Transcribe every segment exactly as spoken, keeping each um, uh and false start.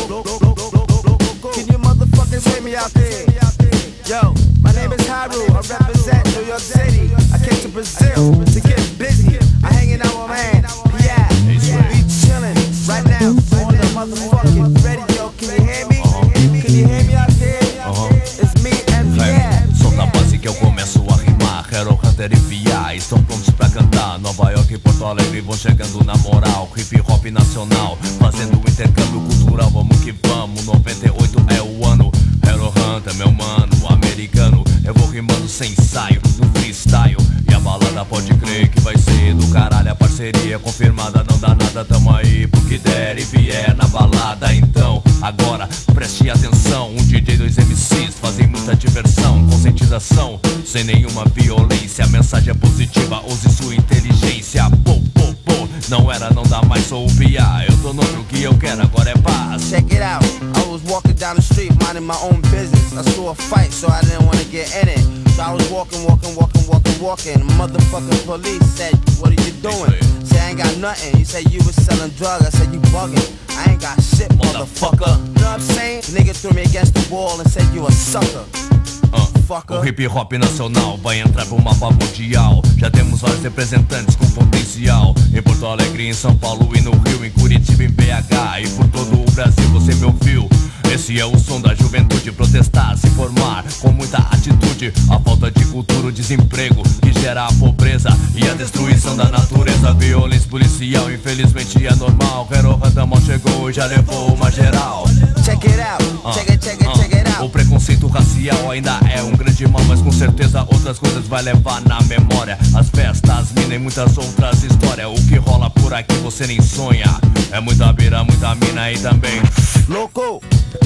Can you motherfuckers hear me out there? Yo, my name is Haru, I represent New York City. I came to Brazil to get busy. I'm hanging out with my man, Pierre. We chillin' right now on the motherfucking radio. Can you hear me? Can you hear me out there? It's me and Pierre. Solta a base que eu começo a rimar. Hero Hunter e Pia estão prontos pra cantar. Nova York e Porto Alegre vão chegando na moral. Hip hop nacional, fazendo um intercâmbio cultural. Vamos que vamos, noventa e oito é o ano. Hero Hunter, meu mano, americano. Eu vou rimando sem ensaio, no freestyle. E a balada pode crer que vai ser do caralho. A parceria confirmada, não dá nada, tamo aí pro que der e vier na balada. Então, agora, preste atenção. Um D J, dois M Cs, fazem muita diversão. Conscientização, sem nenhuma violência. A mensagem é positiva, use sua inteligência. Pô, pô, pô, não era, não dá mais, sou o Pia. Eu tô no outro que eu quero, agora é paz. Check it out, I was walking down the street minding my own business. I saw a fight, so I didn't wanna get in it. So I was walking, walking, walking, walking, walking. Motherfucking police said, what are you doing? Said I ain't got nothing. You said you was selling drugs. I said you bugging. I ain't got shit, motherfucker. You know what I'm saying? Nigga threw me against the wall and said you a sucker. Uh, o hip hop nacional vai entrar pro mapa mundial. Já temos vários representantes com potencial. Em Porto Alegre, em São Paulo e no Rio, em Curitiba, em B H e por todo o Brasil você me ouviu. Esse é o som da juventude, protestar, se formar com muita atitude. A falta de cultura, o desemprego que gera a pobreza e a destruição da natureza. Violência policial, infelizmente é normal. Hero Hunter mal chegou e já levou uma geral. Check it out, uh, check it, check it, uh, check it out. O preconceito racial ainda é um grande mal, mas com certeza outras coisas vai levar na memória. As festas, mina e muitas outras histórias. O que rola por aqui você nem sonha. É muita bira, muita mina e também louco.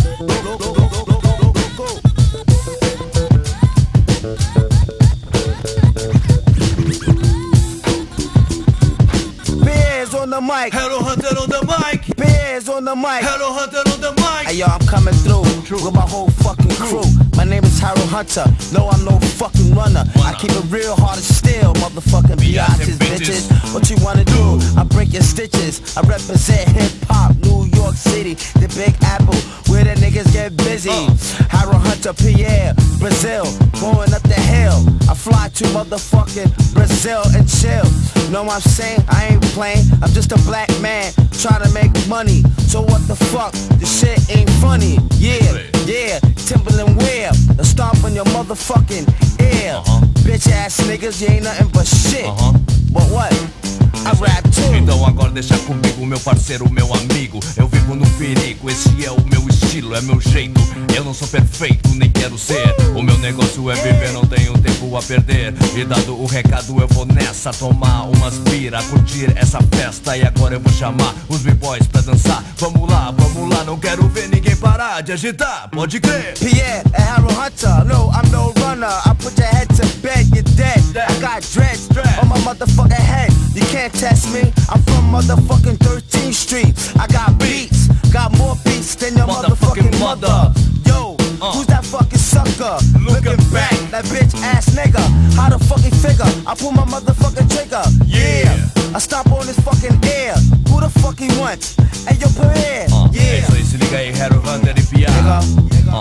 Bears on the mic. Hero Hunter on the mic. Bears on the mic. Hero Hunter on the mic. Hey yo, I'm coming through True. with my whole fucking crew. My name is Haru Hunter. No, I'm no fucking runner. I keep it real hard as steel, motherfucking biatches, bitches. What you wanna do? I break your stitches. I represent hip hop, New York City, the Big Apple, where the niggas get busy. Uh. Haru Hunter, Pierre, Brazil, going up the hill. I fly to motherfucking Brazil and chill. Know what I'm saying? I ain't playing. I'm just a black man trying to make money. So what the fuck? This shit ain't funny. Yeah, yeah. Timberland wear, a stomp on your motherfucking ear. Uh-huh. Bitch ass niggas, you ain't nothing but shit. Uh-huh. But what? I rap too. Então agora deixa comigo, meu parceiro, meu amigo. Eu vivo no perigo, esse é o meu estilo, é meu jeito. Eu não sou perfeito, nem quero ser. O meu negócio é viver, não tenho tempo a perder. E dado o recado eu vou nessa, tomar umas bira, curtir essa festa. E agora eu vou chamar os b-boys pra dançar. Vamos lá, vamos lá, não quero ver ninguém parar de agitar, pode crer. Pierre, a Haru Hunter, no, I'm no runner. I put your head to bed, you're dead. I got dreads on my motherfucking head. You can't test me, I'm from motherfucking thirteenth Street. I got beats, got more beats than your motherfucking, motherfucking mother. Yo, uh. who's that fucking sucker? Looking back, that bitch ass nigga. How the fucking figure? I pull my motherfucking trigger. Yeah, I stomp on his fucking ear. Who the fuck he wants? Hey yo, Pierre. Uh, yeah. É isso aí, se liga aí, Hero Hunter e Pia. Nigga, nigga,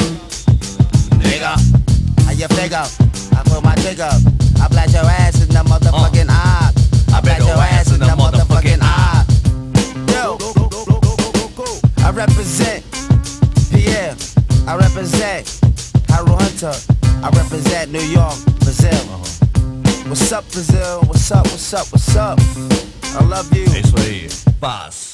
uh. nigga. How you figure? I put my trigger. I blast your ass in the motherfucking uh. eye. I bet your ass in the motherfucking eye. Yo, I represent Pierre. I represent Haru Hunter. I represent New York, Brazil. Uh-huh. What's up, Brazil? What's up? What's up? What's up? I love you. É isso aí, paz.